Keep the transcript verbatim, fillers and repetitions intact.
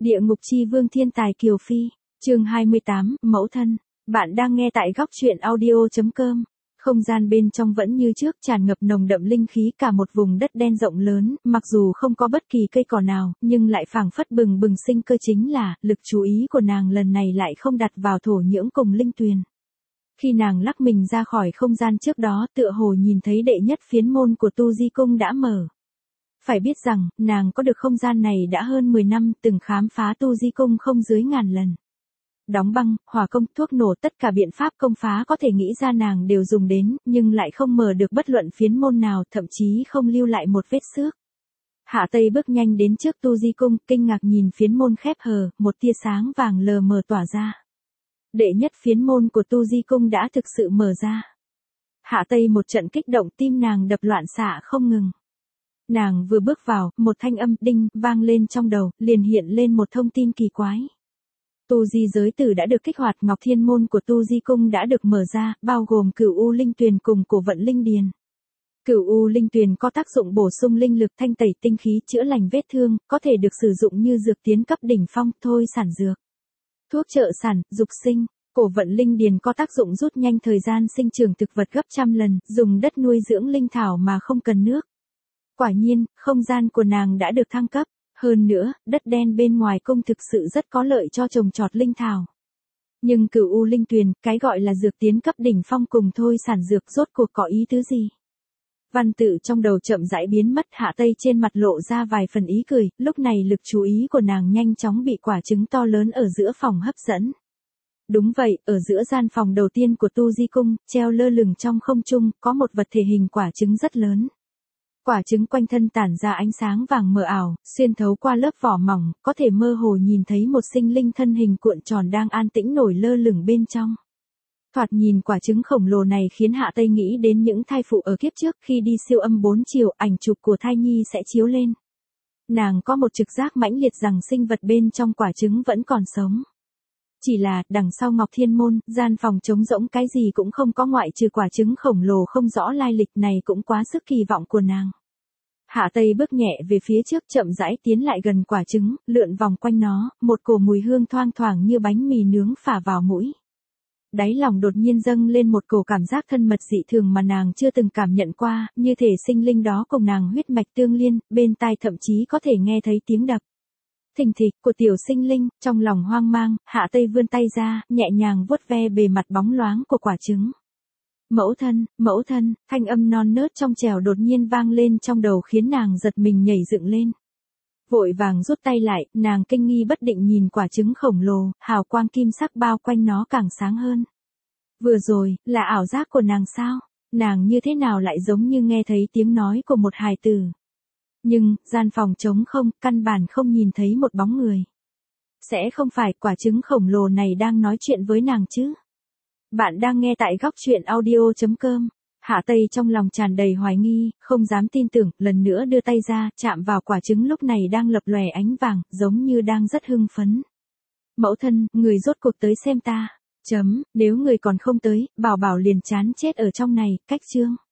Địa ngục chi vương thiên tài Kiều Phi, chương hai mươi tám, mẫu thân. Bạn đang nghe tại góc truyện audio chấm com. Không gian bên trong vẫn như trước tràn ngập nồng đậm linh khí cả một vùng đất đen rộng lớn, mặc dù không có bất kỳ cây cỏ nào, nhưng lại phảng phất bừng bừng sinh cơ, chính là, lực chú ý của nàng lần này lại không đặt vào thổ nhưỡng cùng linh tuyền. Khi nàng lắc mình ra khỏi không gian trước đó, tựa hồ nhìn thấy đệ nhất phiến môn của Tu Di Cung đã mở. Phải biết rằng, nàng có được không gian này đã hơn mười năm, từng khám phá Tu Di Cung không dưới ngàn lần. Đóng băng, hỏa công, thuốc nổ, tất cả biện pháp công phá có thể nghĩ ra nàng đều dùng đến, nhưng lại không mở được bất luận phiến môn nào, thậm chí không lưu lại một vết xước. Hạ Tây bước nhanh đến trước Tu Di Cung, kinh ngạc nhìn phiến môn khép hờ, một tia sáng vàng lờ mờ tỏa ra. Đệ nhất phiến môn của Tu Di Cung đã thực sự mở ra. Hạ Tây một trận kích động, tim nàng đập loạn xạ không ngừng. Nàng vừa bước vào, một thanh âm đinh vang lên trong đầu, liền hiện lên một thông tin kỳ quái. Tu Di giới tử đã được kích hoạt, Ngọc Thiên môn của Tu Di Cung đã được mở ra, bao gồm Cửu U Linh Tuyền cùng Cổ Vận Linh Điền. Cửu U Linh Tuyền có tác dụng bổ sung linh lực, thanh tẩy tinh khí, chữa lành vết thương, có thể được sử dụng như dược tiến cấp đỉnh phong, thôi sản dược, thuốc trợ sản, dục sinh. Cổ Vận Linh Điền có tác dụng rút nhanh thời gian sinh trưởng thực vật gấp trăm lần, dùng đất nuôi dưỡng linh thảo mà không cần nước. Quả nhiên, không gian của nàng đã được thăng cấp. Hơn nữa, đất đen bên ngoài cung thực sự rất có lợi cho trồng trọt linh thảo. Nhưng Cửu U Linh Tuyền, cái gọi là dược tiến cấp đỉnh phong cùng thôi sản dược, rốt cuộc có ý tứ gì? Văn tự trong đầu chậm rãi biến mất, Hạ Tây trên mặt lộ ra vài phần ý cười, lúc này lực chú ý của nàng nhanh chóng bị quả trứng to lớn ở giữa phòng hấp dẫn. Đúng vậy, ở giữa gian phòng đầu tiên của Tu Di Cung, treo lơ lửng trong không trung, có một vật thể hình quả trứng rất lớn. Quả trứng quanh thân tản ra ánh sáng vàng mờ ảo, xuyên thấu qua lớp vỏ mỏng, có thể mơ hồ nhìn thấy một sinh linh thân hình cuộn tròn đang an tĩnh nổi lơ lửng bên trong. Thoạt nhìn quả trứng khổng lồ này khiến Hạ Tây nghĩ đến những thai phụ ở kiếp trước, khi đi siêu âm bốn chiều, ảnh chụp của thai nhi sẽ chiếu lên. Nàng có một trực giác mãnh liệt rằng sinh vật bên trong quả trứng vẫn còn sống. Chỉ là, đằng sau Ngọc Thiên môn, gian phòng trống rỗng, cái gì cũng không có ngoại trừ quả trứng khổng lồ không rõ lai lịch này, cũng quá sức kỳ vọng của nàng. Hạ Tây bước nhẹ về phía trước, chậm rãi tiến lại gần quả trứng, lượn vòng quanh nó, một cổ mùi hương thoang thoảng như bánh mì nướng phả vào mũi. Đáy lòng đột nhiên dâng lên một cổ cảm giác thân mật dị thường mà nàng chưa từng cảm nhận qua, như thể sinh linh đó cùng nàng huyết mạch tương liên, bên tai thậm chí có thể nghe thấy tiếng đập thình thịch của tiểu sinh linh. Trong lòng hoang mang, Hạ Tây vươn tay ra, nhẹ nhàng vuốt ve bề mặt bóng loáng của quả trứng. Mẫu thân, mẫu thân, thanh âm non nớt trong trẻo đột nhiên vang lên trong đầu khiến nàng giật mình nhảy dựng lên. Vội vàng rút tay lại, nàng kinh nghi bất định nhìn quả trứng khổng lồ, hào quang kim sắc bao quanh nó càng sáng hơn. Vừa rồi, là ảo giác của nàng sao? Nàng như thế nào lại giống như nghe thấy tiếng nói của một hài tử? Nhưng, gian phòng trống không, căn bản không nhìn thấy một bóng người. Sẽ không phải quả trứng khổng lồ này đang nói chuyện với nàng chứ? Bạn đang nghe tại góc truyện audio chấm com. Hạ Tây trong lòng tràn đầy hoài nghi, không dám tin tưởng, lần nữa đưa tay ra, chạm vào quả trứng lúc này đang lập lòe ánh vàng, giống như đang rất hưng phấn. Mẫu thân, người rốt cuộc tới xem ta. Chấm, nếu người còn không tới, bảo bảo liền chán chết ở trong này, cách chương.